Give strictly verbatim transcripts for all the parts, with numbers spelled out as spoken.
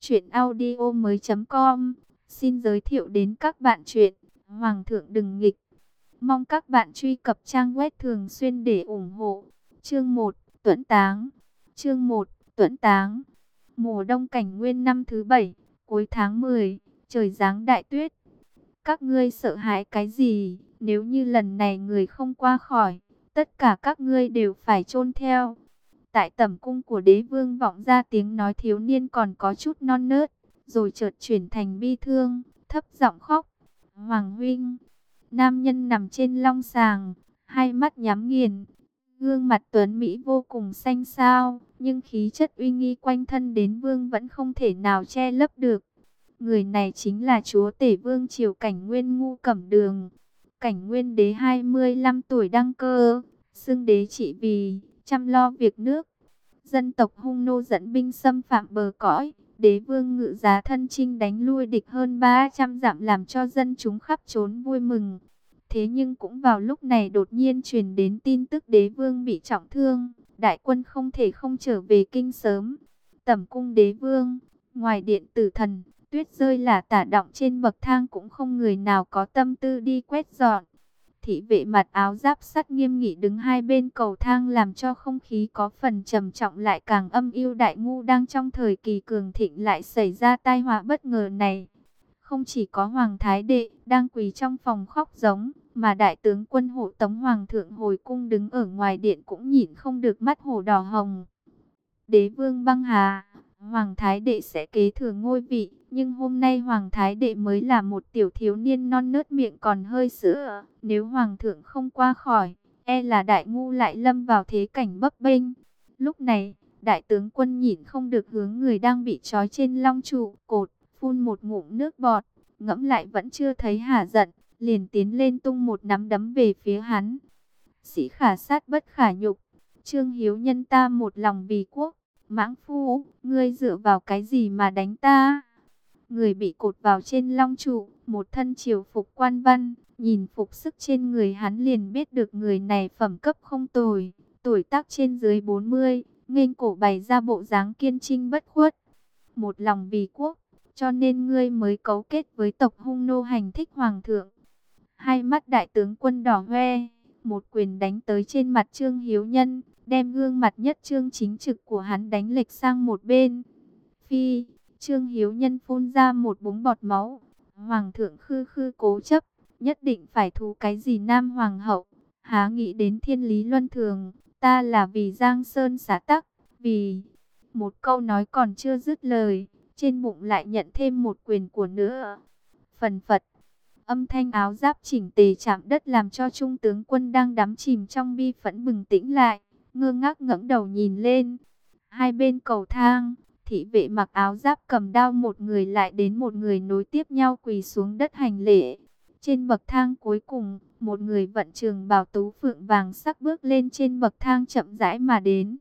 Chuyện audio mới com xin giới thiệu đến các bạn chuyện Hoàng thượng đừng nghịch. Mong các bạn truy cập trang web thường xuyên để ủng hộ. Chương một, Tuẫn Táng. Chương một, Tuẫn Táng. Mùa đông cảnh nguyên năm thứ bảy, cuối tháng mười, trời giáng đại tuyết. Các ngươi sợ hãi cái gì? Nếu như lần này người không qua khỏi, tất cả các ngươi đều phải chôn theo. Tại tẩm cung của đế vương vọng ra tiếng nói thiếu niên còn có chút non nớt, rồi chợt chuyển thành bi thương, thấp giọng khóc. Hoàng huynh. Nam nhân nằm trên long sàng, hai mắt nhắm nghiền, gương mặt tuấn mỹ vô cùng xanh xao, nhưng khí chất uy nghi quanh thân đến vương vẫn không thể nào che lấp được. Người này chính là chúa tể vương triều Cảnh Nguyên Ngu Cẩm Đường. Cảnh Nguyên đế hai mươi lăm tuổi đăng cơ, xưng đế trị vì chăm lo việc nước. Dân tộc Hung Nô dẫn binh xâm phạm bờ cõi, đế vương ngự giá thân chinh đánh lui địch hơn ba trăm dặm, làm cho dân chúng khắp trốn vui mừng. Thế nhưng cũng vào lúc này đột nhiên truyền đến tin tức đế vương bị trọng thương, đại quân không thể không trở về kinh sớm. Tẩm cung đế vương, ngoài điện tử thần, tuyết rơi là tả đọng trên bậc thang, cũng không người nào có tâm tư đi quét dọn. Thị vệ mặc áo giáp sắt nghiêm nghị đứng hai bên cầu thang, làm cho không khí có phần trầm trọng lại càng âm u. Đại Ngu đang trong thời kỳ cường thịnh lại xảy ra tai họa bất ngờ này. Không chỉ có Hoàng Thái Đệ đang quỳ trong phòng khóc giống, mà đại tướng quân hộ tống Hoàng thượng hồi cung đứng ở ngoài điện cũng nhịn không được mắt hổ đỏ hồng. Đế vương băng hà, Hoàng Thái Đệ sẽ kế thừa ngôi vị, nhưng hôm nay Hoàng Thái Đệ mới là một tiểu thiếu niên non nớt, miệng còn hơi sữa. Nếu Hoàng thượng không qua khỏi, e là Đại Ngu lại lâm vào thế cảnh bấp bênh. Lúc này, đại tướng quân nhịn không được hướng người đang bị trói trên long trụ cột, phun một ngụm nước bọt, ngẫm lại vẫn chưa thấy hả giận, liền tiến lên tung một nắm đấm về phía hắn. Sĩ khả sát bất khả nhục, Trương Hiếu Nhân ta một lòng vì quốc. Mãng phu, ngươi dựa vào cái gì mà đánh ta? Người bị cột vào trên long trụ, một thân triều phục quan văn, nhìn phục sức trên người hắn liền biết được người này phẩm cấp không tồi, tuổi tác trên dưới bốn mươi, nghênh cổ bày ra bộ dáng kiên trinh bất khuất. Một lòng vì quốc, cho nên ngươi mới cấu kết với tộc Hung Nô hành thích hoàng thượng. Hai mắt đại tướng quân đỏ hoe, một quyền đánh tới trên mặt Trương Hiếu Nhân, đem gương mặt nhất trương chính trực của hắn đánh lệch sang một bên. Phi, Trương Hiếu Nhân phun ra một búng bọt máu. Hoàng thượng khư khư cố chấp, nhất định phải thú cái gì nam hoàng hậu. Há nghĩ đến thiên lý luân thường, ta là vì Giang Sơn xã tắc, vì... Một câu nói còn chưa dứt lời, trên bụng lại nhận thêm một quyền của nữa. Phần phật. Âm thanh áo giáp chỉnh tề chạm đất làm cho trung tướng quân đang đắm chìm trong bi phẫn bừng tỉnh lại, ngơ ngác ngẩng đầu nhìn lên. Hai bên cầu thang, thị vệ mặc áo giáp cầm đao một người lại đến một người nối tiếp nhau quỳ xuống đất hành lễ. Trên bậc thang cuối cùng, một người vận trường bào tú phượng vàng sắc bước lên trên bậc thang chậm rãi mà đến.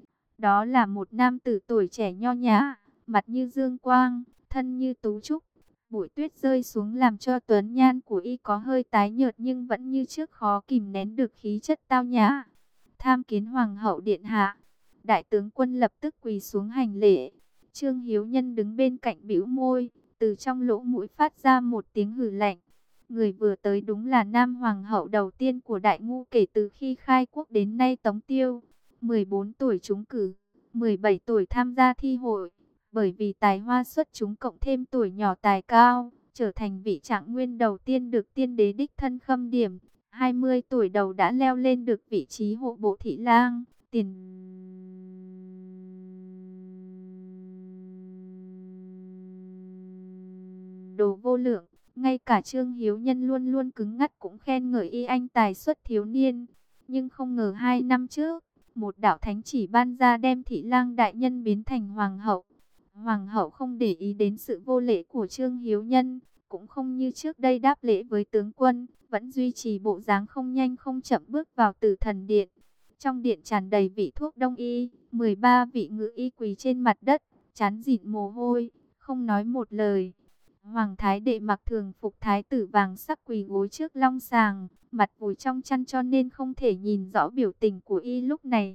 Đó là một nam tử tuổi trẻ nho nhã, mặt như dương quang, thân như tú trúc. Bụi tuyết rơi xuống làm cho tuấn nhan của y có hơi tái nhợt, nhưng vẫn như trước khó kìm nén được khí chất tao nhã. Tham kiến hoàng hậu điện hạ. Đại tướng quân lập tức quỳ xuống hành lễ. Trương Hiếu Nhân đứng bên cạnh bĩu môi, từ trong lỗ mũi phát ra một tiếng hừ lạnh. Người vừa tới đúng là nam hoàng hậu đầu tiên của Đại Ngu kể từ khi khai quốc đến nay, Tống Tiêu. mười bốn tuổi trúng cử, mười bảy tuổi tham gia thi hội. Bởi vì tài hoa xuất chúng cộng thêm tuổi nhỏ tài cao, trở thành vị trạng nguyên đầu tiên được tiên đế đích thân khâm điểm. hai mươi tuổi đầu đã leo lên được vị trí hộ bộ thị lang, tiền đồ vô lượng. Ngay cả Trương Hiếu Nhân luôn luôn cứng ngắt cũng khen ngợi y anh tài xuất thiếu niên. Nhưng không ngờ hai năm trước, một đạo thánh chỉ ban ra đem thị lang đại nhân biến thành hoàng hậu. Hoàng hậu không để ý đến sự vô lễ của Trương Hiếu Nhân, cũng không như trước đây đáp lễ với tướng quân, vẫn duy trì bộ dáng không nhanh không chậm bước vào Tử Thần Điện. Trong điện tràn đầy vị thuốc đông y, mười ba vị ngự y quỳ trên mặt đất, trán dịn mồ hôi, không nói một lời. Hoàng Thái Đệ mặc thường phục thái tử vàng sắc quỳ gối trước long sàng, mặt vùi trong chăn cho nên không thể nhìn rõ biểu tình của y lúc này.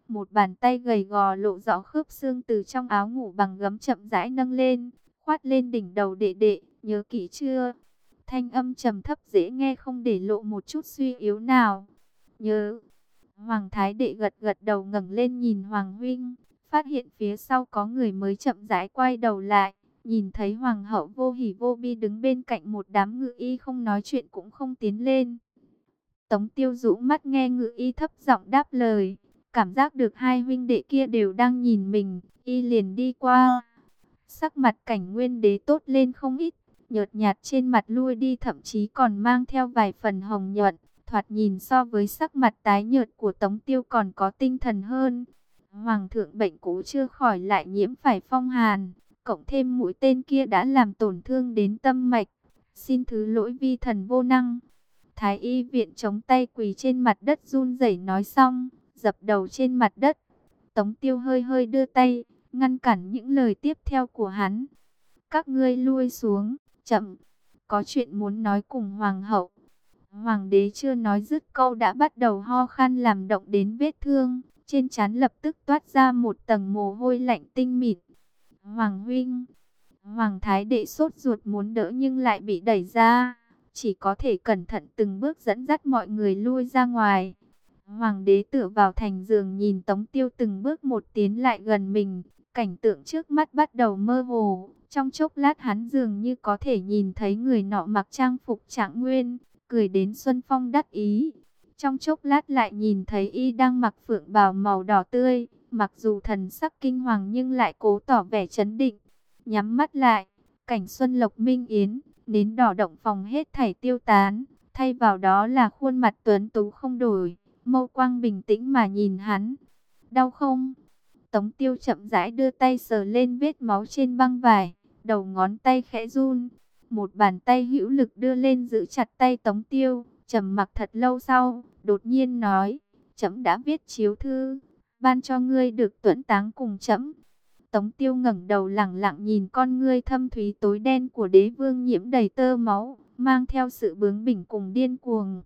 Một bàn tay gầy gò lộ rõ khớp xương từ trong áo ngủ bằng gấm chậm rãi nâng lên, khoát lên đỉnh đầu đệ đệ, nhớ kỹ chưa? Thanh âm trầm thấp dễ nghe không để lộ một chút suy yếu nào. Nhớ. Hoàng Thái Đệ gật gật đầu ngẩng lên nhìn Hoàng huynh, phát hiện phía sau có người mới chậm rãi quay đầu lại, nhìn thấy Hoàng hậu vô hỉ vô bi đứng bên cạnh một đám ngự y không nói chuyện cũng không tiến lên. Tống Tiêu rũ mắt nghe ngự y thấp giọng đáp lời, cảm giác được hai huynh đệ kia đều đang nhìn mình, y liền đi qua. Sắc mặt Cảnh Nguyên Đế tốt lên không ít, nhợt nhạt trên mặt lui đi thậm chí còn mang theo vài phần hồng nhuận, thoạt nhìn so với sắc mặt tái nhợt của Tống Tiêu còn có tinh thần hơn. Hoàng thượng bệnh cũ chưa khỏi lại nhiễm phải phong hàn, cộng thêm mũi tên kia đã làm tổn thương đến tâm mạch, xin thứ lỗi vi thần vô năng. Thái y viện chống tay quỳ trên mặt đất run rẩy nói xong, dập đầu trên mặt đất. Tống Tiêu hơi hơi đưa tay, ngăn cản những lời tiếp theo của hắn. Các ngươi lui xuống, chậm, có chuyện muốn nói cùng Hoàng hậu. Hoàng đế chưa nói dứt câu đã bắt đầu ho khan làm động đến vết thương, trên trán lập tức toát ra một tầng mồ hôi lạnh tinh mịn. Hoàng huynh, Hoàng Thái Đệ sốt ruột muốn đỡ nhưng lại bị đẩy ra, chỉ có thể cẩn thận từng bước dẫn dắt mọi người lui ra ngoài. Hoàng đế tựa vào thành giường nhìn Tống Tiêu từng bước một tiến lại gần mình, cảnh tượng trước mắt bắt đầu mơ hồ. Trong chốc lát hắn dường như có thể nhìn thấy người nọ mặc trang phục Trạng Nguyên, cười đến xuân phong đắc ý. Trong chốc lát lại nhìn thấy y đang mặc phượng bào màu đỏ tươi, mặc dù thần sắc kinh hoàng nhưng lại cố tỏ vẻ trấn định. Nhắm mắt lại, cảnh xuân lộc minh yến, nến đỏ động phòng hết thảy tiêu tán, thay vào đó là khuôn mặt tuấn tú không đổi, mâu quang bình tĩnh mà nhìn hắn. Đau không? Tống Tiêu chậm rãi đưa tay sờ lên vết máu trên băng vải, đầu ngón tay khẽ run. Một bàn tay hữu lực đưa lên giữ chặt tay Tống Tiêu, trầm mặc thật lâu sau, đột nhiên nói, trẫm đã viết chiếu thư, ban cho ngươi được tuẫn táng cùng trẫm. Tống Tiêu ngẩng đầu lẳng lặng nhìn con ngươi thâm thúy tối đen của đế vương nhiễm đầy tơ máu, mang theo sự bướng bỉnh cùng điên cuồng.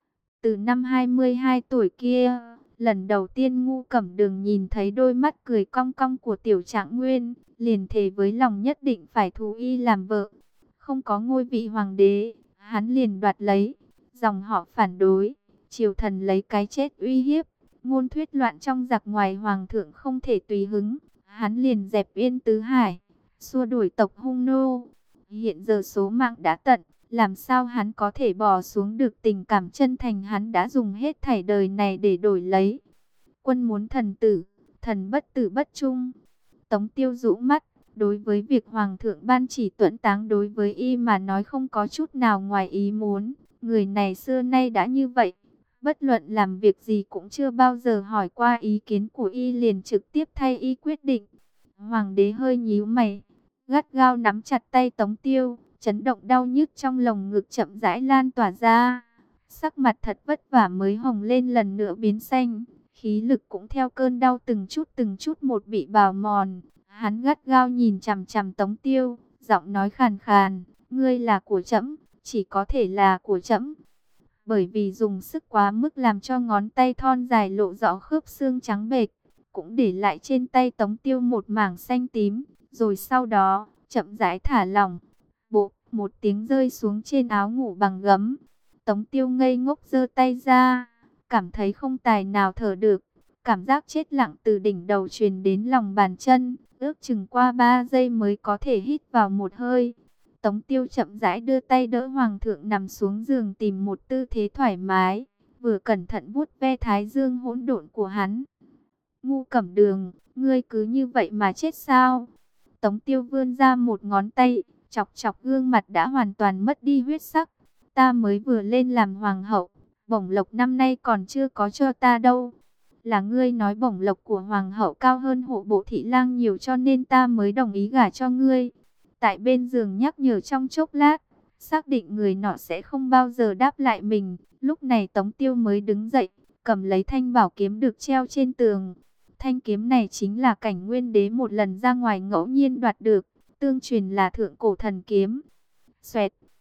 Từ năm hai mươi hai tuổi kia, lần đầu tiên Ngu Cẩm Đường nhìn thấy đôi mắt cười cong cong của tiểu Trạng Nguyên, liền thề với lòng nhất định phải thú y làm vợ. Không có ngôi vị hoàng đế, hắn liền đoạt lấy. Dòng họ phản đối, triều thần lấy cái chết uy hiếp, ngôn thuyết loạn trong giặc ngoài hoàng thượng không thể tùy hứng. Hắn liền dẹp Yên Tứ Hải, xua đuổi tộc Hung nô. Hiện giờ số mạng đã tận, làm sao hắn có thể bỏ xuống được tình cảm chân thành hắn đã dùng hết thảy đời này để đổi lấy. Quân muốn thần tử, thần bất tử bất trung. Tống Tiêu rũ mắt, đối với việc hoàng thượng ban chỉ tuẫn táng đối với y mà nói không có chút nào ngoài ý muốn. Người này xưa nay đã như vậy, bất luận làm việc gì cũng chưa bao giờ hỏi qua ý kiến của y, liền trực tiếp thay y quyết định. Hoàng đế hơi nhíu mày, gắt gao nắm chặt tay Tống Tiêu, chấn động đau nhức trong lồng ngực chậm rãi lan tỏa ra. Sắc mặt thật vất vả mới hồng lên lần nữa biến xanh, khí lực cũng theo cơn đau từng chút từng chút một bị bào mòn. Hắn gắt gao nhìn chằm chằm Tống Tiêu, giọng nói khàn khàn, ngươi là của trẫm, chỉ có thể là của trẫm. Bởi vì dùng sức quá mức làm cho ngón tay thon dài lộ rõ khớp xương trắng bệch, cũng để lại trên tay Tống Tiêu một mảng xanh tím, rồi sau đó chậm rãi thả lỏng. Bộ, một tiếng rơi xuống trên áo ngủ bằng gấm. Tống Tiêu ngây ngốc giơ tay ra, cảm thấy không tài nào thở được. Cảm giác chết lặng từ đỉnh đầu truyền đến lòng bàn chân, ước chừng qua ba giây mới có thể hít vào một hơi. Tống Tiêu chậm rãi đưa tay đỡ hoàng thượng nằm xuống giường tìm một tư thế thoải mái, vừa cẩn thận vuốt ve thái dương hỗn độn của hắn. Ngu Cẩm Đường, ngươi cứ như vậy mà chết sao? Tống Tiêu vươn ra một ngón tay, chọc chọc gương mặt đã hoàn toàn mất đi huyết sắc. Ta mới vừa lên làm hoàng hậu, bổng lộc năm nay còn chưa có cho ta đâu. Là ngươi nói bổng lộc của hoàng hậu cao hơn hộ bộ thị lang nhiều cho nên ta mới đồng ý gả cho ngươi. Tại bên giường nhắc nhở trong chốc lát, xác định người nọ sẽ không bao giờ đáp lại mình. Lúc này Tống Tiêu mới đứng dậy, cầm lấy thanh bảo kiếm được treo trên tường. Thanh kiếm này chính là Cảnh Nguyên Đế một lần ra ngoài ngẫu nhiên đoạt được, tương truyền là thượng cổ thần kiếm. Xoẹt,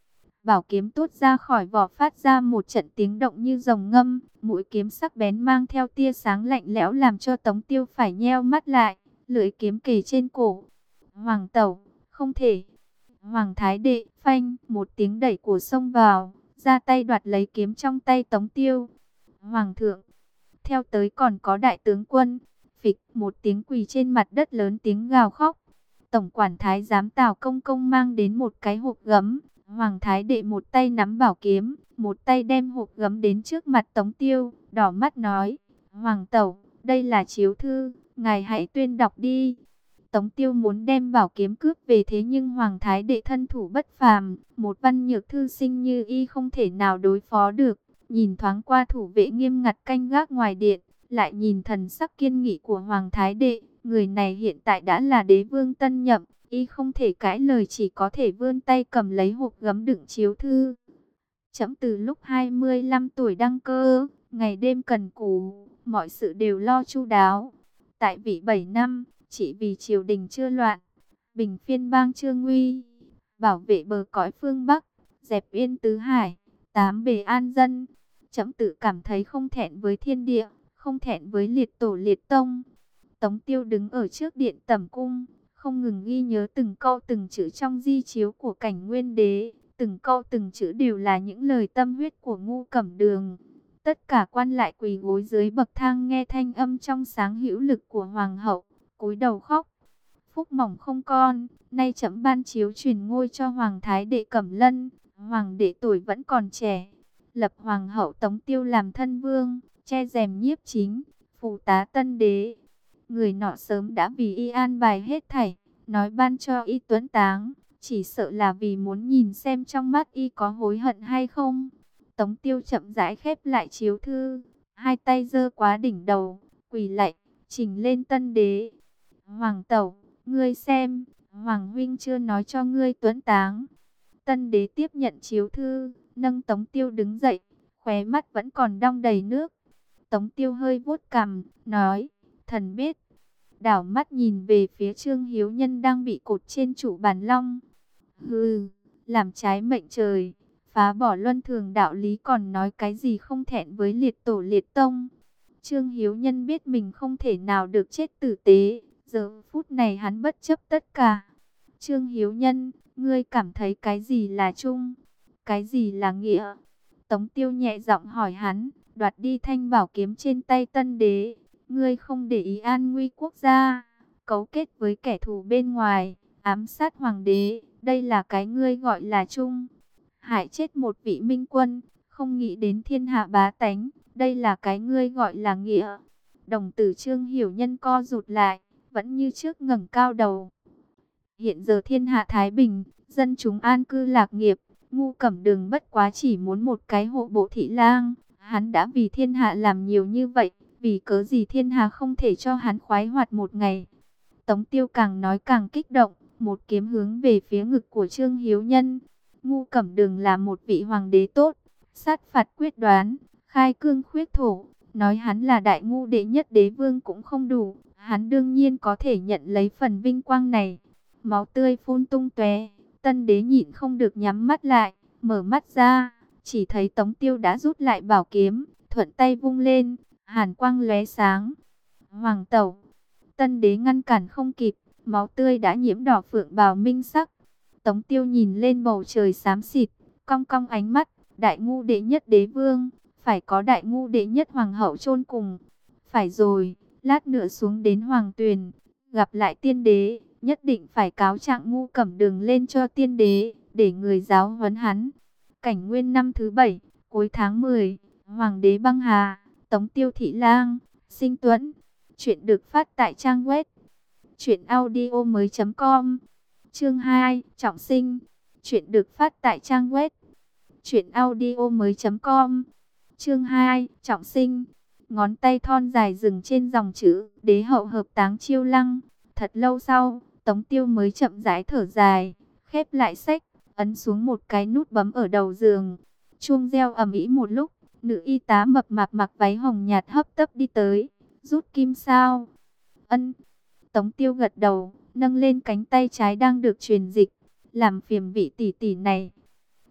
Bảo kiếm tốt ra khỏi vỏ phát ra một trận tiếng động như rồng ngâm, mũi kiếm sắc bén mang theo tia sáng lạnh lẽo làm cho Tống Tiêu phải nheo mắt lại, lưỡi kiếm kề trên cổ. Hoàng tẩu, không thể. Hoàng thái đệ, phanh, một tiếng đẩy của xông vào, ra tay đoạt lấy kiếm trong tay Tống Tiêu. Hoàng thượng, theo tới còn có đại tướng quân. Phịch, một tiếng quỳ trên mặt đất lớn tiếng gào khóc. Tổng quản thái giám Tào Công Công mang đến một cái hộp gấm. Hoàng thái đệ một tay nắm bảo kiếm, một tay đem hộp gấm đến trước mặt Tống Tiêu, đỏ mắt nói: Hoàng tẩu, đây là chiếu thư, ngài hãy tuyên đọc đi. Tống Tiêu muốn đem bảo kiếm cướp về, thế nhưng Hoàng thái đệ thân thủ bất phàm, một văn nhược thư sinh như y không thể nào đối phó được. Nhìn thoáng qua thủ vệ nghiêm ngặt canh gác ngoài điện, lại nhìn thần sắc kiên nghị của Hoàng thái đệ, người này hiện tại đã là đế vương tân nhậm, y không thể cãi lời, chỉ có thể vươn tay cầm lấy hộp gấm đựng chiếu thư. Trẫm từ lúc hai mươi lăm tuổi đăng cơ, ngày đêm cần cù, mọi sự đều lo chu đáo. Tại vị bảy năm, chỉ vì triều đình chưa loạn, bình phiên bang chưa nguy, bảo vệ bờ cõi phương Bắc, dẹp yên tứ hải, tám bề an dân. Trẫm tự cảm thấy không thẹn với thiên địa, không thẹn với liệt tổ liệt tông. Tống Tiêu đứng ở trước điện tẩm cung, không ngừng ghi nhớ từng câu từng chữ trong di chiếu của Cảnh Nguyên đế, từng câu từng chữ đều là những lời tâm huyết của Ngu Cẩm Đường. Tất cả quan lại quỳ gối dưới bậc thang nghe thanh âm trong sáng hữu lực của hoàng hậu, cúi đầu khóc. Phúc mỏng không con, nay trẫm ban chiếu truyền ngôi cho Hoàng thái đệ Cẩm Lân, hoàng đệ tuổi vẫn còn trẻ, lập hoàng hậu Tống Tiêu làm thân vương, che rèm nhiếp chính, phụ tá tân đế. Người nọ sớm đã vì y an bài hết thảy, nói ban cho y tuấn táng, chỉ sợ là vì muốn nhìn xem trong mắt y có hối hận hay không. Tống Tiêu chậm rãi khép lại chiếu thư, hai tay giơ quá đỉnh đầu, quỳ lạy, trình lên tân đế. Hoàng tẩu, ngươi xem, Hoàng huynh chưa nói cho ngươi tuấn táng. Tân đế tiếp nhận chiếu thư, nâng Tống Tiêu đứng dậy, khóe mắt vẫn còn đong đầy nước. Tống Tiêu hơi vuốt cằm, nói: thần biết. Đảo mắt nhìn về phía Trương Hiếu Nhân đang bị cột trên trụ bàn long. Hừ, làm trái mệnh trời, phá bỏ luân thường đạo lý, còn nói cái gì không thẹn với liệt tổ liệt tông. Trương Hiếu Nhân biết mình không thể nào được chết tử tế, giờ phút này hắn bất chấp tất cả. Trương Hiếu Nhân, ngươi cảm thấy cái gì là trung, cái gì là nghĩa? Tống Tiêu nhẹ giọng hỏi hắn, đoạt đi thanh bảo kiếm trên tay tân đế. Ngươi không để ý an nguy quốc gia, cấu kết với kẻ thù bên ngoài, ám sát hoàng đế, đây là cái ngươi gọi là trung. Hại chết một vị minh quân, không nghĩ đến thiên hạ bá tánh, đây là cái ngươi gọi là nghĩa. Đồng tử Trương Hiểu Nhân co rụt lại, vẫn như trước ngẩng cao đầu. Hiện giờ thiên hạ thái bình, dân chúng an cư lạc nghiệp, Ngu Cẩm Đường bất quá chỉ muốn một cái hộ bộ thị lang, hắn đã vì thiên hạ làm nhiều như vậy, vì cớ gì thiên hạ không thể cho hắn khoái hoạt một ngày? Tống Tiêu càng nói càng kích động, một kiếm hướng về phía ngực của Trương Hiếu Nhân. Ngu Cẩm Đường là một vị hoàng đế tốt, sát phạt quyết đoán, khai cương khuyết thổ, nói hắn là đại ngu đệ nhất đế vương cũng không đủ, hắn đương nhiên có thể nhận lấy phần vinh quang này. Máu tươi phun tung tóe, tân đế nhịn không được nhắm mắt lại, mở mắt ra, chỉ thấy Tống Tiêu đã rút lại bảo kiếm, thuận tay vung lên, hàn quang lóe sáng. Hoàng tẩu, tân đế ngăn cản không kịp, máu tươi đã nhiễm đỏ phượng bào minh sắc. Tống Tiêu nhìn lên bầu trời xám xịt, cong cong ánh mắt, đại ngu đệ nhất đế vương, phải có đại ngu đệ nhất hoàng hậu chôn cùng. Phải rồi, lát nữa xuống đến hoàng tuyền, gặp lại tiên đế, nhất định phải cáo trạng Ngu Cẩm Đường lên cho tiên đế, để người giáo huấn hắn. Cảnh Nguyên năm thứ bảy, cuối tháng mười, hoàng đế băng hà, Tống Tiêu thị lang, sinh tuẫn. Chuyện được phát tại trang web truyện audio mới chấm com. Chương hai, trọng sinh. Chuyện được phát tại trang web truyện audio mới chấm com. Chương hai, trọng sinh. Ngón tay thon dài dừng trên dòng chữ đế hậu hợp táng Chiêu Lăng. Thật lâu sau, Tống Tiêu mới chậm rãi thở dài, khép lại sách, ấn xuống một cái nút bấm ở đầu giường. Chuông reo ầm ĩ một lúc, nữ y tá mập mạp mặc váy hồng nhạt hấp tấp đi tới, rút kim sao. Ân. Tống Tiêu gật đầu, nâng lên cánh tay trái đang được truyền dịch, làm phiền vị tỷ tỷ này.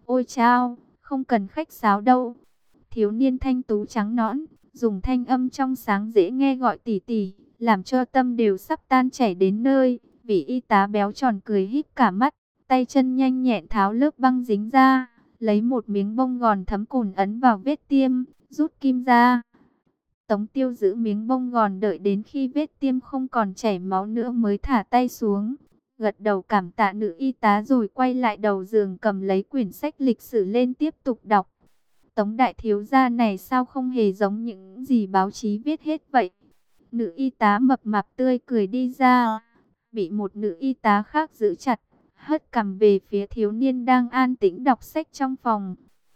Ôi chao, không cần khách sáo đâu. Thiếu niên thanh tú trắng nõn, dùng thanh âm trong sáng dễ nghe gọi tỷ tỷ, làm cho tâm đều sắp tan chảy đến nơi. Vị y tá béo tròn cười híp cả mắt, tay chân nhanh nhẹn tháo lớp băng dính ra, lấy một miếng bông gòn thấm cùn ấn vào vết tiêm, rút kim ra. Tống Tiêu giữ miếng bông gòn đợi đến khi vết tiêm không còn chảy máu nữa mới thả tay xuống. Gật đầu cảm tạ nữ y tá rồi quay lại đầu giường cầm lấy quyển sách lịch sử lên tiếp tục đọc. Tống đại thiếu gia này sao không hề giống những gì báo chí viết hết vậy? Nữ y tá mập mạp tươi cười đi ra, bị một nữ y tá khác giữ chặt, hất cằm về phía thiếu niên đang an tĩnh đọc sách trong phòng.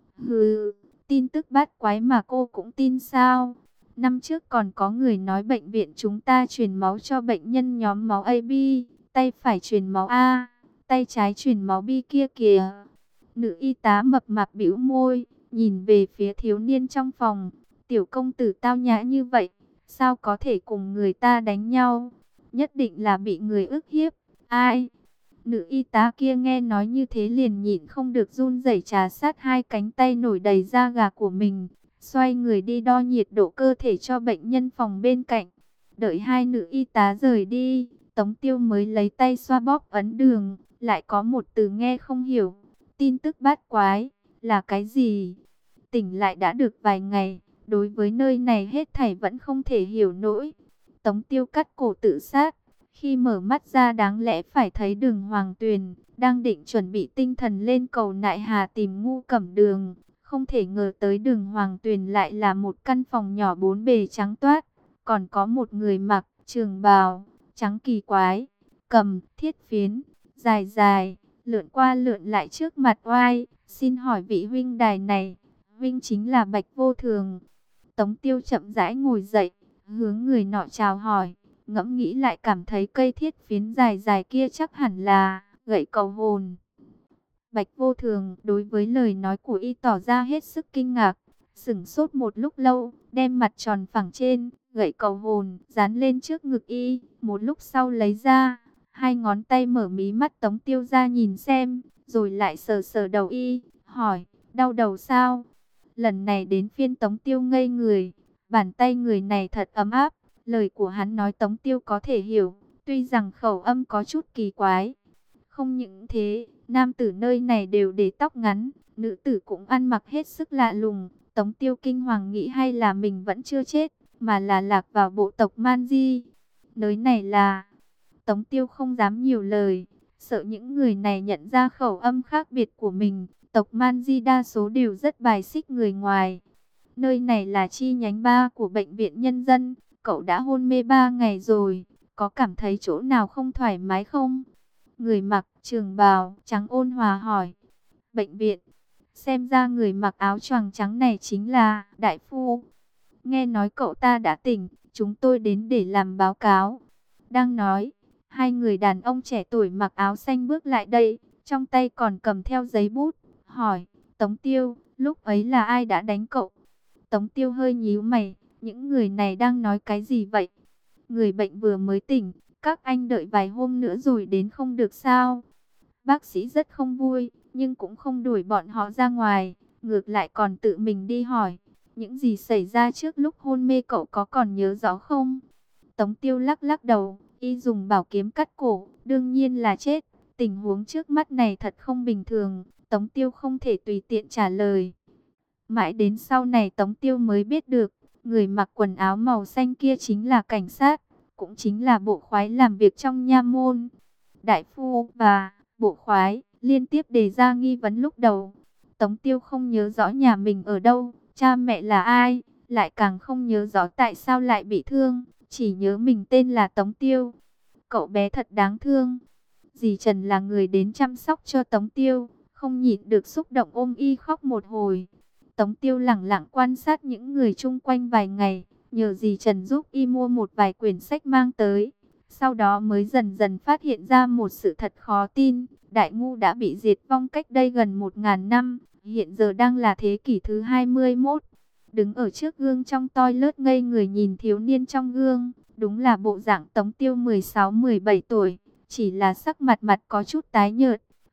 Hừ, tin tức bát quái mà cô cũng tin sao? Năm trước còn có người nói bệnh viện chúng ta truyền máu cho bệnh nhân nhóm máu a bê, tay phải truyền máu A, tay trái truyền máu B kia kìa. Nữ y tá mập mạp bĩu môi, nhìn về phía thiếu niên trong phòng. Tiểu công tử tao nhã như vậy, sao có thể cùng người ta đánh nhau? Nhất định là bị người ức hiếp. Ai? Nữ y tá kia nghe nói như thế liền nhịn không được run rẩy trà sát hai cánh tay nổi đầy da gà của mình, xoay người đi đo nhiệt độ cơ thể cho bệnh nhân phòng bên cạnh. Đợi hai nữ y tá rời đi, Tống Tiêu mới lấy tay xoa bóp ấn đường, lại có một từ nghe không hiểu. Tin tức bát quái là cái gì? Tỉnh lại đã được vài ngày, đối với nơi này hết thảy vẫn không thể hiểu nổi. Tống Tiêu cắt cổ tự sát, khi mở mắt ra đáng lẽ phải thấy Đường Hoàng Tuyền đang định chuẩn bị tinh thần lên cầu nại hà tìm Ngu Cẩm Đường. Không thể ngờ tới Đường Hoàng Tuyền lại là một căn phòng nhỏ bốn bề trắng toát, còn có một người mặc trường bào trắng kỳ quái, cầm thiết phiến dài dài, lượn qua lượn lại trước mặt oai. Xin hỏi vị huynh đài này, huynh chính là Bạch Vô Thường? Tống Tiêu chậm rãi ngồi dậy, hướng người nọ chào hỏi, ngẫm nghĩ lại cảm thấy cây thiết phiến dài dài kia chắc hẳn là gậy cầu hồn. Bạch Vô Thường đối với lời nói của y tỏ ra hết sức kinh ngạc, sững sốt một lúc lâu, đem mặt tròn phẳng trên gậy cầu hồn dán lên trước ngực y, một lúc sau lấy ra, hai ngón tay mở mí mắt Tống Tiêu ra nhìn xem, rồi lại sờ sờ đầu y, hỏi, đau đầu sao? Lần này đến phiên Tống Tiêu ngây người, bàn tay người này thật ấm áp, lời của hắn nói Tống Tiêu có thể hiểu, tuy rằng khẩu âm có chút kỳ quái. Không những thế, nam tử nơi này đều để tóc ngắn, nữ tử cũng ăn mặc hết sức lạ lùng. Tống Tiêu kinh hoàng nghĩ hay là mình vẫn chưa chết, mà là lạc vào bộ tộc Man Di. Nơi này là... Tống Tiêu không dám nhiều lời, sợ những người này nhận ra khẩu âm khác biệt của mình. Tộc Man Di đa số đều rất bài xích người ngoài. Nơi này là chi nhánh ba của bệnh viện nhân dân. Cậu đã hôn mê ba ngày rồi, có cảm thấy chỗ nào không thoải mái không? Người mặc trường bào trắng ôn hòa hỏi. Bệnh viện? Xem ra người mặc áo choàng trắng này chính là đại phu. Nghe nói cậu ta đã tỉnh, chúng tôi đến để làm báo cáo. Đang nói, hai người đàn ông trẻ tuổi mặc áo xanh bước lại đây, trong tay còn cầm theo giấy bút, hỏi, Tống Tiêu, lúc ấy là ai đã đánh cậu? Tống Tiêu hơi nhíu mày, những người này đang nói cái gì vậy? Người bệnh vừa mới tỉnh, các anh đợi vài hôm nữa rồi đến không được sao? Bác sĩ rất không vui, nhưng cũng không đuổi bọn họ ra ngoài, ngược lại còn tự mình đi hỏi, những gì xảy ra trước lúc hôn mê cậu có còn nhớ rõ không? Tống Tiêu lắc lắc đầu, y dùng bảo kiếm cắt cổ, đương nhiên là chết. Tình huống trước mắt này thật không bình thường, Tống Tiêu không thể tùy tiện trả lời. Mãi đến sau này Tống Tiêu mới biết được, người mặc quần áo màu xanh kia chính là cảnh sát, cũng chính là bộ khoái làm việc trong nha môn. Đại phu và bộ khoái liên tiếp đề ra nghi vấn lúc đầu. Tống Tiêu không nhớ rõ nhà mình ở đâu, cha mẹ là ai, lại càng không nhớ rõ tại sao lại bị thương, chỉ nhớ mình tên là Tống Tiêu. Cậu bé thật đáng thương. Dì Trần là người đến chăm sóc cho Tống Tiêu, không nhịn được xúc động ôm y khóc một hồi. Tống Tiêu lẳng lặng quan sát những người chung quanh vài ngày, nhờ dì Trần giúp y mua một vài quyển sách mang tới. Sau đó mới dần dần phát hiện ra một sự thật khó tin, Đại Ngu đã bị diệt vong cách đây gần một ngàn năm, hiện giờ đang là thế kỷ thứ hai mươi mốt. Đứng ở trước gương trong toilet ngây người nhìn thiếu niên trong gương, đúng là bộ dạng Tống Tiêu mười sáu mười bảy tuổi, chỉ là sắc mặt mặt có chút tái nhợt,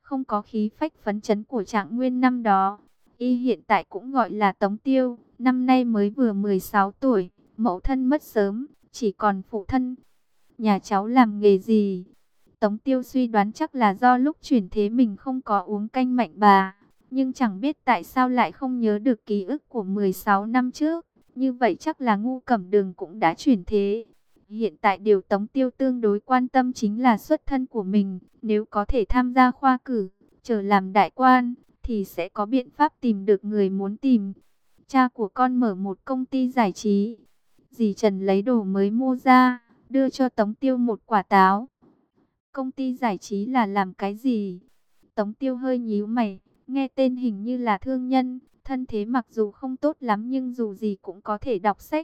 không có khí phách phấn chấn của Trạng Nguyên năm đó. Y hiện tại cũng gọi là Tống Tiêu, năm nay mới vừa mười sáu tuổi, mẫu thân mất sớm, chỉ còn phụ thân. Nhà cháu làm nghề gì? Tống Tiêu suy đoán chắc là do lúc chuyển thế mình không có uống canh mạnh bà, nhưng chẳng biết tại sao lại không nhớ được ký ức của mười sáu năm trước. Như vậy chắc là Ngu Cẩm Đường cũng đã chuyển thế. Hiện tại điều Tống Tiêu tương đối quan tâm chính là xuất thân của mình. Nếu có thể tham gia khoa cử, trở làm đại quan, thì sẽ có biện pháp tìm được người muốn tìm. Cha của con mở một công ty giải trí. Dì Trần lấy đồ mới mua ra, đưa cho Tống Tiêu một quả táo. Công ty giải trí là làm cái gì? Tống Tiêu hơi nhíu mày, nghe tên hình như là thương nhân, thân thế mặc dù không tốt lắm nhưng dù gì cũng có thể đọc sách.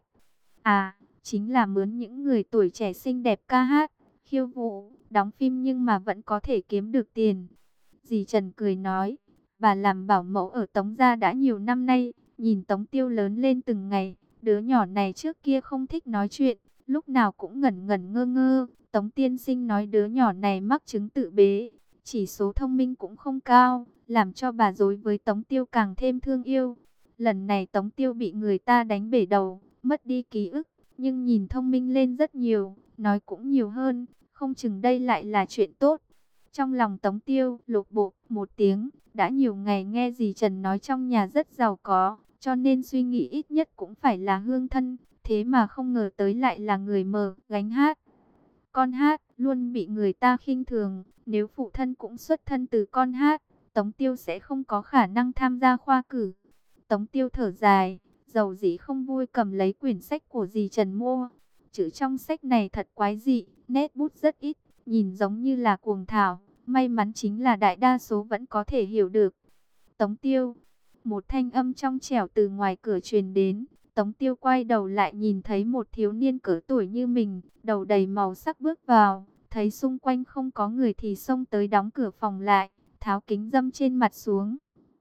À, chính là mướn những người tuổi trẻ xinh đẹp ca hát, khiêu vũ, đóng phim nhưng mà vẫn có thể kiếm được tiền. Dì Trần cười nói, bà làm bảo mẫu ở Tống gia đã nhiều năm nay, nhìn Tống Tiêu lớn lên từng ngày, đứa nhỏ này trước kia không thích nói chuyện, lúc nào cũng ngẩn ngẩn ngơ ngơ. Tống tiên sinh nói đứa nhỏ này mắc chứng tự bế, chỉ số thông minh cũng không cao, làm cho bà đối với Tống Tiêu càng thêm thương yêu. Lần này Tống Tiêu bị người ta đánh bể đầu, mất đi ký ức, nhưng nhìn thông minh lên rất nhiều, nói cũng nhiều hơn, không chừng đây lại là chuyện tốt. Trong lòng Tống Tiêu lột bộ một tiếng, đã nhiều ngày nghe dì Trần nói trong nhà rất giàu có, cho nên suy nghĩ ít nhất cũng phải là hương thân, thế mà không ngờ tới lại là người mở gánh hát. Con hát luôn bị người ta khinh thường, nếu phụ thân cũng xuất thân từ con hát, Tống Tiêu sẽ không có khả năng tham gia khoa cử. Tống Tiêu thở dài, dầu dĩ không vui cầm lấy quyển sách của dì Trần mua. Chữ trong sách này thật quái dị, nét bút rất ít, nhìn giống như là cuồng thảo, may mắn chính là đại đa số vẫn có thể hiểu được. Tống Tiêu, một thanh âm trong trẻo từ ngoài cửa truyền đến. Tống Tiêu quay đầu lại nhìn thấy một thiếu niên cỡ tuổi như mình, đầu đầy màu sắc bước vào, thấy xung quanh không có người thì xông tới đóng cửa phòng lại, tháo kính dâm trên mặt xuống.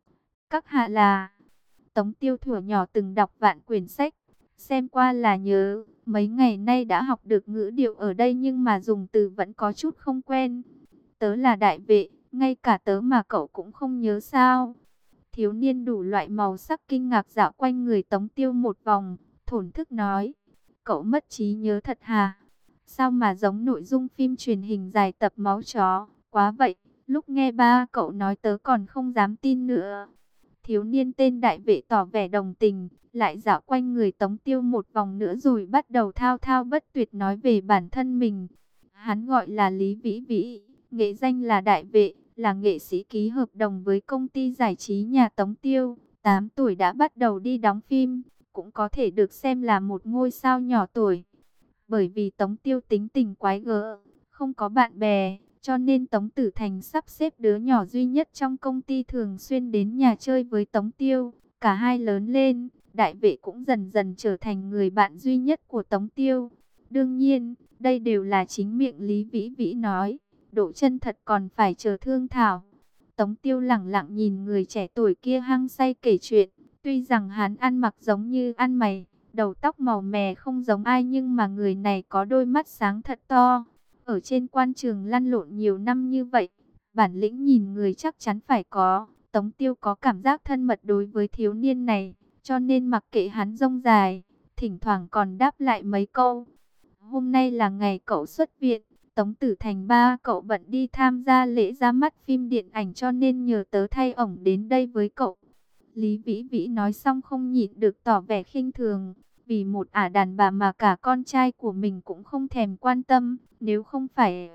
Các hạ là... Tống Tiêu thuở nhỏ từng đọc vạn quyển sách, xem qua là nhớ, mấy ngày nay đã học được ngữ điệu ở đây nhưng mà dùng từ vẫn có chút không quen. Tớ là đại vệ, ngay cả tớ mà cậu cũng không nhớ sao? Thiếu niên đủ loại màu sắc kinh ngạc dạo quanh người Tống Tiêu một vòng, thổn thức nói, cậu mất trí nhớ thật hả? Sao mà giống nội dung phim truyền hình dài tập Máu Chó, quá vậy, lúc nghe ba cậu nói tớ còn không dám tin nữa. Thiếu niên tên đại vệ tỏ vẻ đồng tình, lại dạo quanh người Tống Tiêu một vòng nữa rồi bắt đầu thao thao bất tuyệt nói về bản thân mình. Hắn gọi là Lý Vĩ Vĩ, nghệ danh là đại vệ, là nghệ sĩ ký hợp đồng với công ty giải trí nhà Tống Tiêu, tám tuổi đã bắt đầu đi đóng phim, cũng có thể được xem là một ngôi sao nhỏ tuổi. Bởi vì Tống Tiêu tính tình quái gở, không có bạn bè, cho nên Tống Tử Thành sắp xếp đứa nhỏ duy nhất trong công ty thường xuyên đến nhà chơi với Tống Tiêu. Cả hai lớn lên, đại vệ cũng dần dần trở thành người bạn duy nhất của Tống Tiêu. Đương nhiên, đây đều là chính miệng Lý Vĩ Vĩ nói, độ chân thật còn phải chờ thương thảo. Tống Tiêu lẳng lặng nhìn người trẻ tuổi kia hăng say kể chuyện, tuy rằng hắn ăn mặc giống như ăn mày, đầu tóc màu mè không giống ai nhưng mà người này có đôi mắt sáng thật to. Ở trên quan trường lăn lộn nhiều năm như vậy, bản lĩnh nhìn người chắc chắn phải có. Tống Tiêu có cảm giác thân mật đối với thiếu niên này, cho nên mặc kệ hắn rông dài, thỉnh thoảng còn đáp lại mấy câu. Hôm nay là ngày cậu xuất viện, Tống Tử Thành ba cậu bận đi tham gia lễ ra mắt phim điện ảnh cho nên nhờ tớ thay ổng đến đây với cậu. Lý Vĩ Vĩ nói xong không nhịn được tỏ vẻ khinh thường, vì một ả đàn bà mà cả con trai của mình cũng không thèm quan tâm, nếu không phải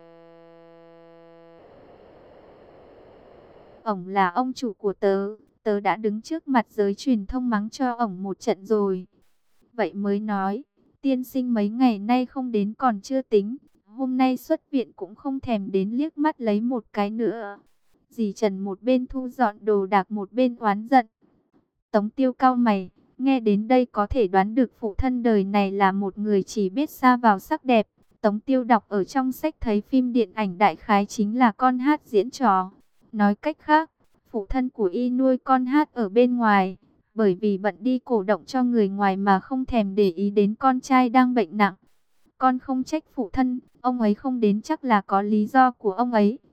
ổng là ông chủ của tớ, tớ đã đứng trước mặt giới truyền thông mắng cho ổng một trận rồi. Vậy mới nói, tiên sinh mấy ngày nay không đến còn chưa tính, hôm nay xuất viện cũng không thèm đến liếc mắt lấy một cái nữa. Dì Trần một bên thu dọn đồ đạc một bên oán giận. Tống Tiêu cau mày, nghe đến đây có thể đoán được phụ thân đời này là một người chỉ biết sa vào sắc đẹp. Tống Tiêu đọc ở trong sách thấy phim điện ảnh đại khái chính là con hát diễn trò. Nói cách khác, phụ thân của y nuôi con hát ở bên ngoài, bởi vì bận đi cổ động cho người ngoài mà không thèm để ý đến con trai đang bệnh nặng. Con không trách phụ thân, ông ấy không đến chắc là có lý do của ông ấy.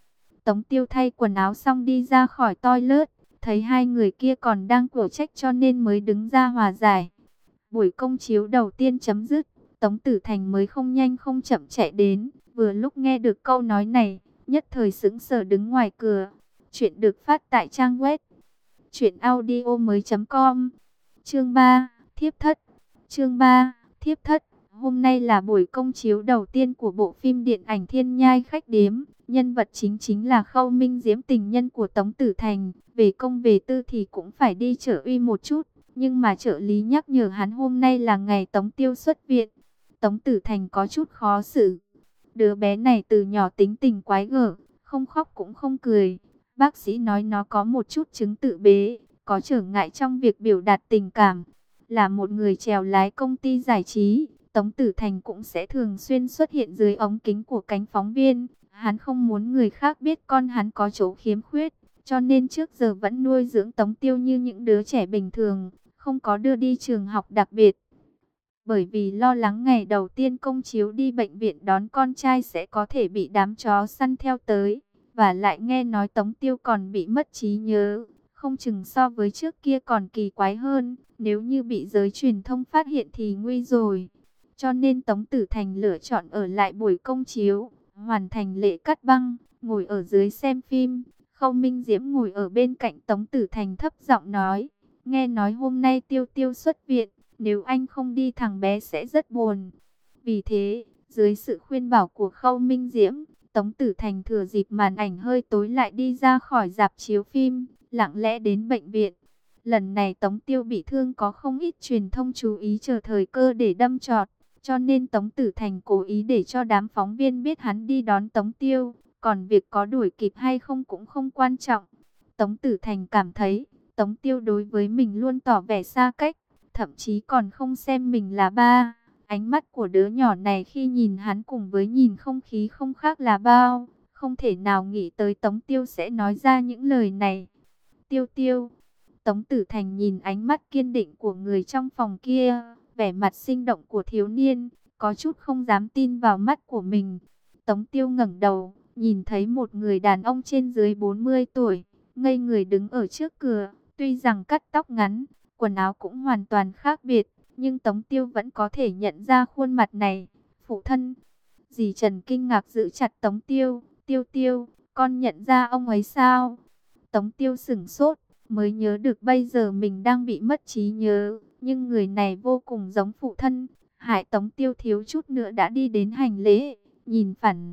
Tống Tiêu thay quần áo xong đi ra khỏi toilet, thấy hai người kia còn đang quở trách cho nên mới đứng ra hòa giải. Buổi công chiếu đầu tiên chấm dứt, Tống Tử Thành mới không nhanh không chậm chạy đến, vừa lúc nghe được câu nói này, nhất thời sững sờ đứng ngoài cửa. Chuyện được phát tại trang web truyện audio mới chấm com. Chương ba, Thiếp thất. Chương ba, Thiếp thất. Hôm nay là buổi công chiếu đầu tiên của bộ phim điện ảnh Thiên Nhai Khách Điếm. Nhân vật chính chính là Khâu Minh Diễm, tình nhân của Tống Tử Thành. Về công về tư thì cũng phải đi trợ uy một chút. Nhưng mà trợ lý nhắc nhở hắn hôm nay là ngày Tống Tiêu xuất viện. Tống Tử Thành có chút khó xử. Đứa bé này từ nhỏ tính tình quái gở, không khóc cũng không cười. Bác sĩ nói nó có một chút chứng tự bế, có trở ngại trong việc biểu đạt tình cảm. Là một người chèo lái công ty giải trí, Tống Tử Thành cũng sẽ thường xuyên xuất hiện dưới ống kính của cánh phóng viên. Hắn không muốn người khác biết con hắn có chỗ khiếm khuyết, cho nên trước giờ vẫn nuôi dưỡng Tống Tiêu như những đứa trẻ bình thường, không có đưa đi trường học đặc biệt. Bởi vì lo lắng ngày đầu tiên công chiếu đi bệnh viện đón con trai sẽ có thể bị đám chó săn theo tới. Và lại nghe nói Tống Tiêu còn bị mất trí nhớ, không chừng so với trước kia còn kỳ quái hơn. Nếu như bị giới truyền thông phát hiện thì nguy rồi. Cho nên Tống Tử Thành lựa chọn ở lại buổi công chiếu, hoàn thành lễ cắt băng, ngồi ở dưới xem phim. Khâu Minh Diễm ngồi ở bên cạnh Tống Tử Thành thấp giọng nói, nghe nói hôm nay Tiêu Tiêu xuất viện, nếu anh không đi thằng bé sẽ rất buồn. Vì thế, dưới sự khuyên bảo của Khâu Minh Diễm, Tống Tử Thành thừa dịp màn ảnh hơi tối lại đi ra khỏi rạp chiếu phim, lặng lẽ đến bệnh viện. Lần này Tống Tiêu bị thương có không ít truyền thông chú ý chờ thời cơ để đâm chọt, cho nên Tống Tử Thành cố ý để cho đám phóng viên biết hắn đi đón Tống Tiêu, còn việc có đuổi kịp hay không cũng không quan trọng. Tống Tử Thành cảm thấy, Tống Tiêu đối với mình luôn tỏ vẻ xa cách, thậm chí còn không xem mình là ba. Ánh mắt của đứa nhỏ này khi nhìn hắn cùng với nhìn không khí không khác là bao. Không thể nào nghĩ tới Tống Tiêu sẽ nói ra những lời này. Tiêu Tiêu. Tống Tử Thành nhìn ánh mắt kiên định của người trong phòng kia, vẻ mặt sinh động của thiếu niên, có chút không dám tin vào mắt của mình. Tống Tiêu ngẩng đầu, nhìn thấy một người đàn ông trên dưới bốn mươi tuổi, ngây người đứng ở trước cửa. Tuy rằng cắt tóc ngắn, quần áo cũng hoàn toàn khác biệt, nhưng Tống Tiêu vẫn có thể nhận ra khuôn mặt này. Phụ thân. Dì Trần kinh ngạc giữ chặt Tống Tiêu. Tiêu Tiêu, con nhận ra ông ấy sao? Tống Tiêu sửng sốt, mới nhớ được bây giờ mình đang bị mất trí nhớ. Nhưng người này vô cùng giống phụ thân. Hại Tống Tiêu thiếu chút nữa đã đi đến hành lễ. Nhìn phản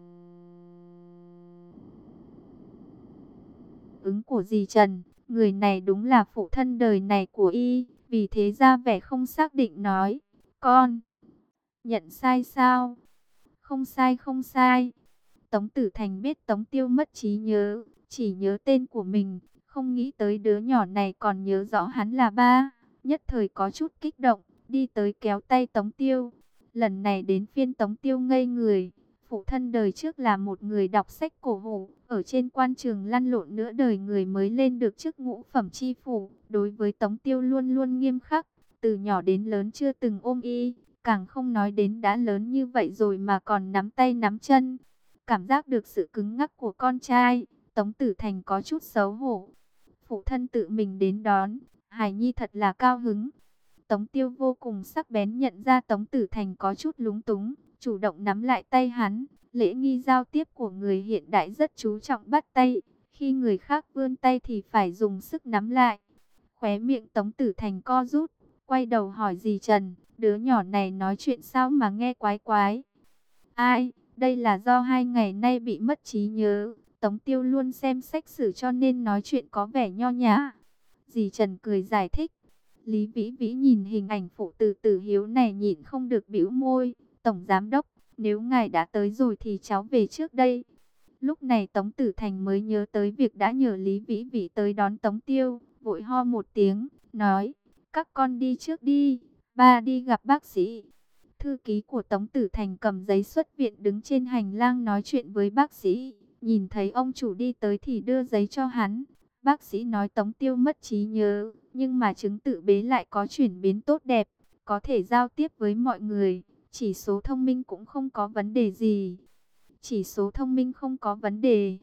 ứng của dì Trần, người này đúng là phụ thân đời này của y. Vì thế ra vẻ không xác định nói, con nhận sai sao? Không sai không sai. Tống Tử Thành biết Tống Tiêu mất trí nhớ, chỉ nhớ tên của mình, không nghĩ tới đứa nhỏ này còn nhớ rõ hắn là ba. Nhất thời có chút kích động, đi tới kéo tay Tống Tiêu. Lần này đến phiên Tống Tiêu ngây người. Phụ thân đời trước là một người đọc sách cổ hủ, ở trên quan trường lăn lộn nửa đời người mới lên được chức ngũ phẩm chi phủ. Đối với Tống Tiêu luôn luôn nghiêm khắc, từ nhỏ đến lớn chưa từng ôm y, càng không nói đến đã lớn như vậy rồi mà còn nắm tay nắm chân. Cảm giác được sự cứng ngắc của con trai, Tống Tử Thành có chút xấu hổ. Phụ thân tự mình đến đón, hài nhi thật là cao hứng. Tống Tiêu vô cùng sắc bén nhận ra Tống Tử Thành có chút lúng túng, chủ động nắm lại tay hắn. Lễ nghi giao tiếp của người hiện đại rất chú trọng bắt tay, khi người khác vươn tay thì phải dùng sức nắm lại. Khóe miệng Tống Tử Thành co rút, quay đầu hỏi dì Trần, đứa nhỏ này nói chuyện sao mà nghe quái quái? Ai, đây là do hai ngày nay bị mất trí nhớ, Tống Tiêu luôn xem sách sử cho nên nói chuyện có vẻ nho nhã. Dì Trần cười giải thích. Lý Vĩ Vĩ nhìn hình ảnh phụ tử Tử Hiếu này nhịn không được bĩu môi. Tổng giám đốc, nếu ngài đã tới rồi thì cháu về trước đây. Lúc này Tống Tử Thành mới nhớ tới việc đã nhờ Lý Vĩ Vĩ tới đón Tống Tiêu, vội ho một tiếng, nói, các con đi trước đi, ba đi gặp bác sĩ. Thư ký của Tống Tử Thành cầm giấy xuất viện đứng trên hành lang nói chuyện với bác sĩ, nhìn thấy ông chủ đi tới thì đưa giấy cho hắn. Bác sĩ nói Tống Tiêu mất trí nhớ, nhưng mà chứng tự bế lại có chuyển biến tốt đẹp, có thể giao tiếp với mọi người, chỉ số thông minh cũng không có vấn đề gì. Chỉ số thông minh không có vấn đề.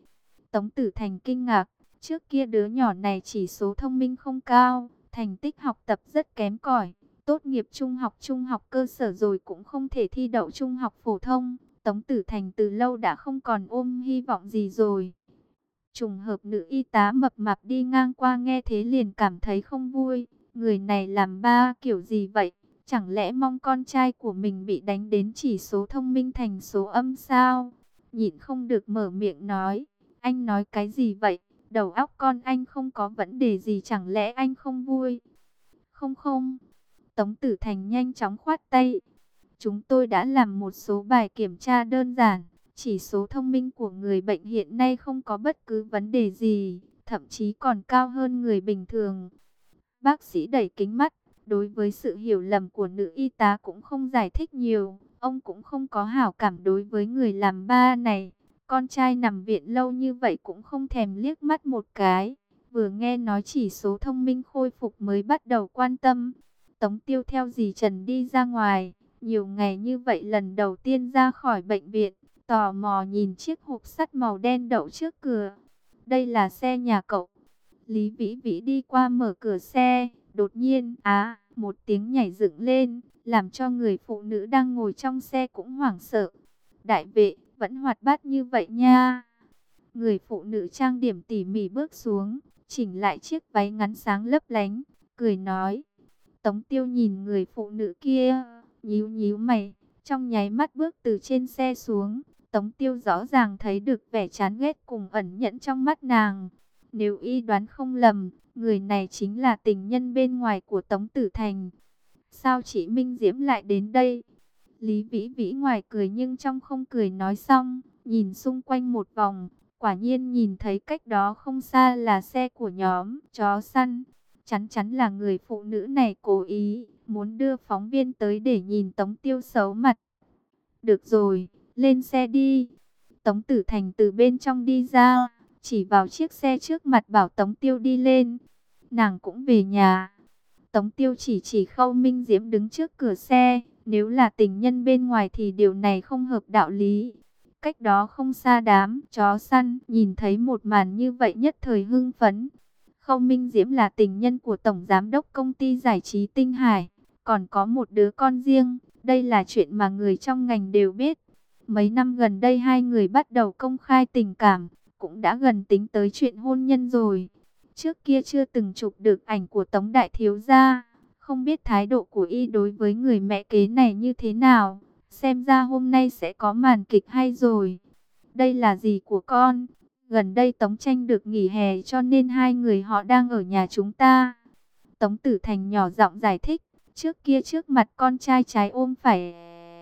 Tống Tử Thành kinh ngạc, trước kia đứa nhỏ này chỉ số thông minh không cao, thành tích học tập rất kém cỏi, tốt nghiệp trung học trung học cơ sở rồi cũng không thể thi đậu trung học phổ thông. Tống Tử Thành từ lâu đã không còn ôm hy vọng gì rồi. Trùng hợp nữ y tá mập mạp đi ngang qua nghe thế liền cảm thấy không vui. Người này làm ba kiểu gì vậy? Chẳng lẽ mong con trai của mình bị đánh đến chỉ số thông minh thành số âm sao? Nhịn không được mở miệng nói. Anh nói cái gì vậy? Đầu óc con anh không có vấn đề gì, chẳng lẽ anh không vui? Không không. Tống Tử Thành nhanh chóng khoát tay. Chúng tôi đã làm một số bài kiểm tra đơn giản. Chỉ số thông minh của người bệnh hiện nay không có bất cứ vấn đề gì, thậm chí còn cao hơn người bình thường. Bác sĩ đẩy kính mắt, đối với sự hiểu lầm của nữ y tá cũng không giải thích nhiều. Ông cũng không có hảo cảm đối với người làm ba này. Con trai nằm viện lâu như vậy cũng không thèm liếc mắt một cái. Vừa nghe nói chỉ số thông minh khôi phục mới bắt đầu quan tâm. Tống Tiêu theo dì Trần đi ra ngoài. Nhiều ngày như vậy lần đầu tiên ra khỏi bệnh viện, tò mò nhìn chiếc hộp sắt màu đen đậu trước cửa. Đây là xe nhà cậu. Lý Vĩ Vĩ đi qua mở cửa xe, đột nhiên, á, một tiếng nhảy dựng lên, làm cho người phụ nữ đang ngồi trong xe cũng hoảng sợ. Đại vệ, vẫn hoạt bát như vậy nha. Người phụ nữ trang điểm tỉ mỉ bước xuống, chỉnh lại chiếc váy ngắn sáng lấp lánh, cười nói. Tống Tiêu nhìn người phụ nữ kia, nhíu nhíu mày, trong nháy mắt bước từ trên xe xuống. Tống Tiêu rõ ràng thấy được vẻ chán ghét cùng ẩn nhẫn trong mắt nàng. Nếu y đoán không lầm, người này chính là tình nhân bên ngoài của Tống Tử Thành. Sao chị Minh Diễm lại đến đây? Lý Vĩ Vĩ ngoài cười nhưng trong không cười nói xong, nhìn xung quanh một vòng, quả nhiên nhìn thấy cách đó không xa là xe của nhóm chó săn. Chắn chắn là người phụ nữ này cố ý, muốn đưa phóng viên tới để nhìn Tống Tiêu xấu mặt. Được rồi, lên xe đi. Tống Tử Thành từ bên trong đi ra, chỉ vào chiếc xe trước mặt bảo Tống Tiêu đi lên. Nàng cũng về nhà. Tống Tiêu chỉ chỉ Khâu Minh Diễm đứng trước cửa xe. Nếu là tình nhân bên ngoài thì điều này không hợp đạo lý. Cách đó không xa đám chó săn nhìn thấy một màn như vậy nhất thời hưng phấn. Khâu Minh Diễm là tình nhân của Tổng Giám đốc Công ty Giải trí Tinh Hải, còn có một đứa con riêng. Đây là chuyện mà người trong ngành đều biết. Mấy năm gần đây hai người bắt đầu công khai tình cảm, cũng đã gần tính tới chuyện hôn nhân rồi. Trước kia chưa từng chụp được ảnh của Tống Đại Thiếu Gia, không biết thái độ của y đối với người mẹ kế này như thế nào. Xem ra hôm nay sẽ có màn kịch hay rồi. Đây là gì của con? Gần đây Tống Tranh được nghỉ hè cho nên hai người họ đang ở nhà chúng ta. Tống Tử Thành nhỏ giọng giải thích. Trước kia trước mặt con trai trái ôm phải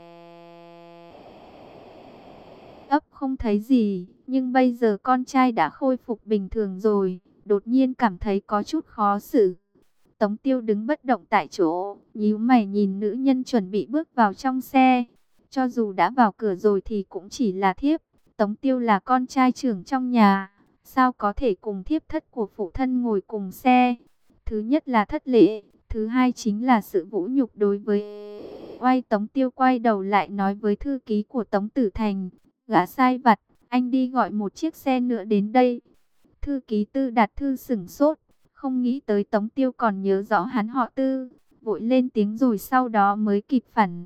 ấp không thấy gì. Nhưng bây giờ con trai đã khôi phục bình thường rồi. Đột nhiên cảm thấy có chút khó xử. Tống Tiêu đứng bất động tại chỗ, nhíu mày nhìn nữ nhân chuẩn bị bước vào trong xe. Cho dù đã vào cửa rồi thì cũng chỉ là thiếp. Tống Tiêu là con trai trưởng trong nhà, sao có thể cùng thiếp thất của phụ thân ngồi cùng xe? Thứ nhất là thất lễ, thứ hai chính là sự vũ nhục đối với oai. Tống Tiêu quay đầu lại nói với thư ký của Tống Tử Thành, gã sai vặt, anh đi gọi một chiếc xe nữa đến đây. Thư ký Tư Đạt Thư sửng sốt, không nghĩ tới Tống Tiêu còn nhớ rõ hắn họ Tư, vội lên tiếng rồi sau đó mới kịp phản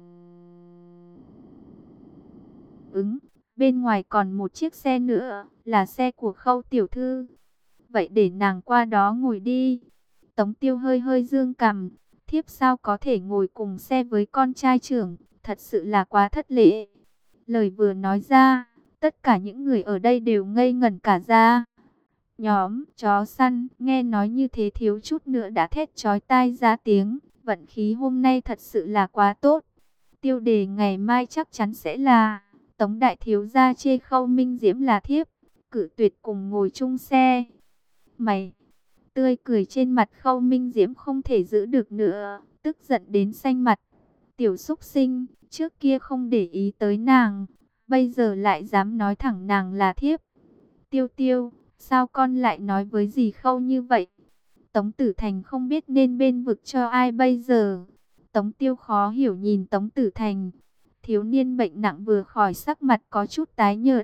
ứng. Bên ngoài còn một chiếc xe nữa, là xe của Khâu tiểu thư. Vậy để nàng qua đó ngồi đi. Tống Tiêu hơi hơi dương cằm, thiếp sao có thể ngồi cùng xe với con trai trưởng, thật sự là quá thất lễ. Lời vừa nói ra, tất cả những người ở đây đều ngây ngẩn cả ra. Nhóm chó săn nghe nói như thế thiếu chút nữa đã thét chói tai ra tiếng. Vận khí hôm nay thật sự là quá tốt. Tiêu đề ngày mai chắc chắn sẽ là Tống Đại Thiếu Gia chê Khâu Minh Diễm là thiếp, cự tuyệt cùng ngồi chung xe. Mày! Tươi cười trên mặt Khâu Minh Diễm không thể giữ được nữa, tức giận đến xanh mặt. Tiểu súc sinh, trước kia không để ý tới nàng, bây giờ lại dám nói thẳng nàng là thiếp. Tiêu Tiêu, sao con lại nói với dì Khâu như vậy? Tống Tử Thành không biết nên bên vực cho ai bây giờ. Tống Tiêu khó hiểu nhìn Tống Tử Thành. Thiếu niên bệnh nặng vừa khỏi, sắc mặt có chút tái nhợt,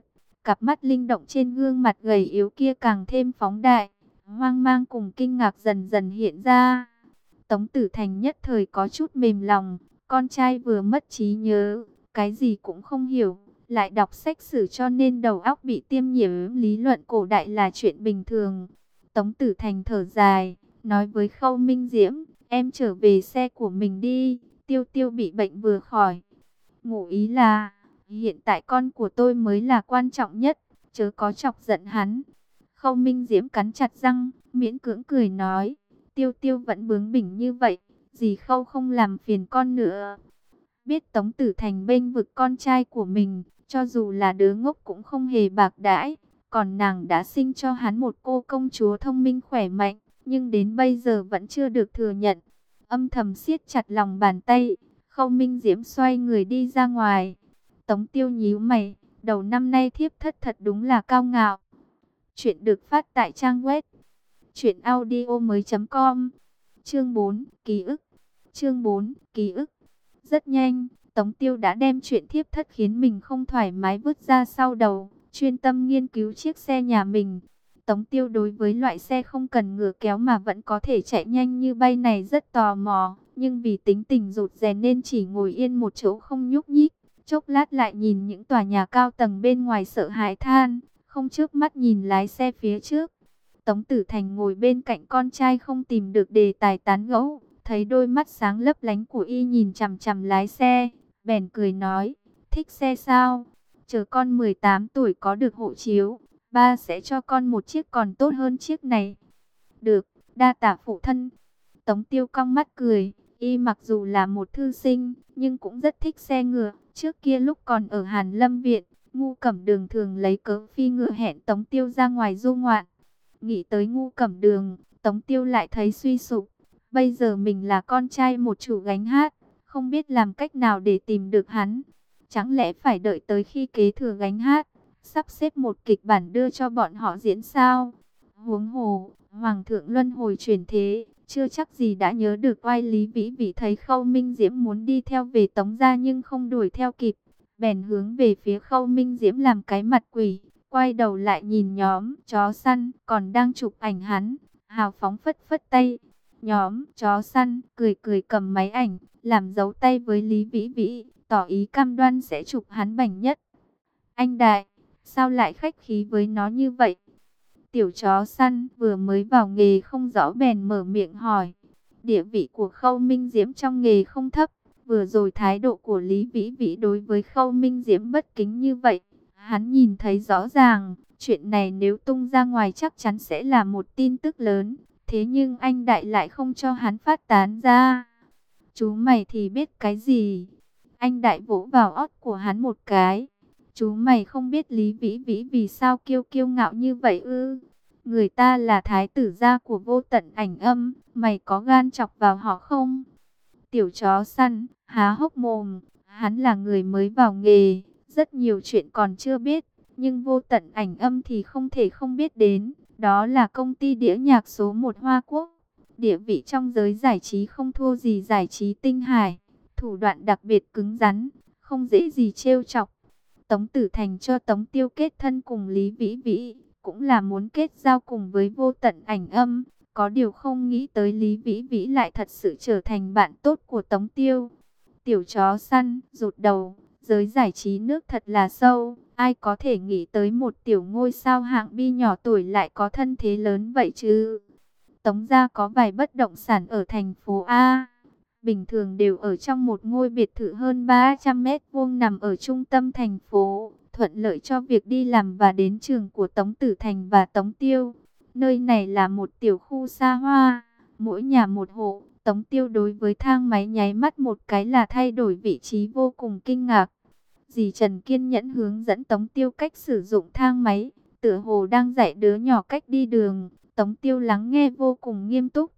Cặp mắt linh động trên gương mặt gầy yếu kia càng thêm phóng đại, hoang mang cùng kinh ngạc dần dần hiện ra. Tống Tử Thành nhất thời có chút mềm lòng, con trai vừa mất trí nhớ, cái gì cũng không hiểu, lại đọc sách sử cho nên đầu óc bị tiêm nhiễm lý luận cổ đại là chuyện bình thường. Tống Tử Thành thở dài, nói với Khâu Minh Diễm, em trở về xe của mình đi, Tiêu Tiêu bị bệnh vừa khỏi. Ngụ ý là, hiện tại con của tôi mới là quan trọng nhất, chớ có chọc giận hắn. Khâu Minh Diễm cắn chặt răng, miễn cưỡng cười nói, Tiêu Tiêu vẫn bướng bỉnh như vậy, dì Khâu không làm phiền con nữa. Biết Tống Tử Thành bênh vực con trai của mình, cho dù là đứa ngốc cũng không hề bạc đãi, còn nàng đã sinh cho hắn một cô công chúa thông minh khỏe mạnh, nhưng đến bây giờ vẫn chưa được thừa nhận. Âm thầm siết chặt lòng bàn tay, Khâu Minh Diễm xoay người đi ra ngoài. Tống Tiêu nhíu mày, đầu năm nay thiếp thất thật đúng là cao ngạo. Chuyện được phát tại trang web truyện audio mới chấm com. Chương bốn, ký ức. Chương bốn, ký ức. Rất nhanh, Tống Tiêu đã đem chuyện thiếp thất khiến mình không thoải mái vứt ra sau đầu, chuyên tâm nghiên cứu chiếc xe nhà mình. Tống Tiêu đối với loại xe không cần ngựa kéo mà vẫn có thể chạy nhanh như bay này rất tò mò, nhưng vì tính tình rụt rè nên chỉ ngồi yên một chỗ không nhúc nhích. Chốc lát lại nhìn những tòa nhà cao tầng bên ngoài sợ hãi than, không chớp mắt nhìn lái xe phía trước. Tống Tử Thành ngồi bên cạnh con trai không tìm được đề tài tán gẫu, thấy đôi mắt sáng lấp lánh của y nhìn chằm chằm lái xe, bèn cười nói, thích xe sao? Chờ con mười tám tuổi có được hộ chiếu, ba sẽ cho con một chiếc còn tốt hơn chiếc này. Được, đa tạ phụ thân. Tống Tiêu cong mắt cười, y mặc dù là một thư sinh, nhưng cũng rất thích xe ngựa. Trước kia lúc còn ở Hàn Lâm Viện, Ngu Cẩm Đường thường lấy cớ phi ngựa hẹn Tống Tiêu ra ngoài du ngoạn. Nghĩ tới Ngu Cẩm Đường, Tống Tiêu lại thấy suy sụp. Bây giờ mình là con trai một chủ gánh hát, không biết làm cách nào để tìm được hắn. Chẳng lẽ phải đợi tới khi kế thừa gánh hát, sắp xếp một kịch bản đưa cho bọn họ diễn sao? Huống hồ, Hoàng thượng luân hồi chuyển thế, chưa chắc gì đã nhớ được oai lý vĩ vĩ. Thấy Khâu Minh Diễm muốn đi theo về Tống gia nhưng không đuổi theo kịp, bèn hướng về phía Khâu Minh Diễm làm cái mặt quỷ, quay đầu lại nhìn nhóm chó săn còn đang chụp ảnh hắn, hào phóng phất phất tay. Nhóm chó săn cười cười cầm máy ảnh, làm dấu tay với Lý Vĩ Vĩ, tỏ ý cam đoan sẽ chụp hắn bảnh nhất. Anh đại, sao lại khách khí với nó như vậy? Tiểu chó săn vừa mới vào nghề không rõ bèn mở miệng hỏi. Địa vị của Khâu Minh Diễm trong nghề không thấp, vừa rồi thái độ của Lý Vĩ Vĩ đối với Khâu Minh Diễm bất kính như vậy, hắn nhìn thấy rõ ràng, chuyện này nếu tung ra ngoài chắc chắn sẽ là một tin tức lớn. Thế nhưng anh đại lại không cho hắn phát tán ra. Chú mày thì biết cái gì? Anh đại vỗ vào ót của hắn một cái. Chú mày không biết Lý Vĩ Vĩ vì sao kiêu kiêu ngạo như vậy ư? Người ta là thái tử gia của Vô Tận Ảnh Âm, mày có gan chọc vào họ không? Tiểu chó săn há hốc mồm, hắn là người mới vào nghề, rất nhiều chuyện còn chưa biết, nhưng Vô Tận Ảnh Âm thì không thể không biết đến. Đó là công ty đĩa nhạc số một Hoa Quốc, địa vị trong giới giải trí không thua gì giải trí Tinh Hải, thủ đoạn đặc biệt cứng rắn, không dễ gì trêu chọc. Tống Tử Thành cho Tống Tiêu kết thân cùng Lý Vĩ Vĩ, cũng là muốn kết giao cùng với Vô Tận Ảnh Âm, có điều không nghĩ tới Lý Vĩ Vĩ lại thật sự trở thành bạn tốt của Tống Tiêu. Tiểu chó săn rụt đầu, giới giải trí nước thật là sâu. Ai có thể nghĩ tới một tiểu ngôi sao hạng bi nhỏ tuổi lại có thân thế lớn vậy chứ? Tống gia có vài bất động sản ở thành phố A. Bình thường đều ở trong một ngôi biệt thự hơn ba trăm mét vuông nằm ở trung tâm thành phố, thuận lợi cho việc đi làm và đến trường của Tống Tử Thành và Tống Tiêu. Nơi này là một tiểu khu xa hoa, mỗi nhà một hộ. Tống Tiêu đối với thang máy nháy mắt một cái là thay đổi vị trí vô cùng kinh ngạc. Dì Trần kiên nhẫn hướng dẫn Tống Tiêu cách sử dụng thang máy, tựa hồ đang dạy đứa nhỏ cách đi đường. Tống Tiêu lắng nghe vô cùng nghiêm túc,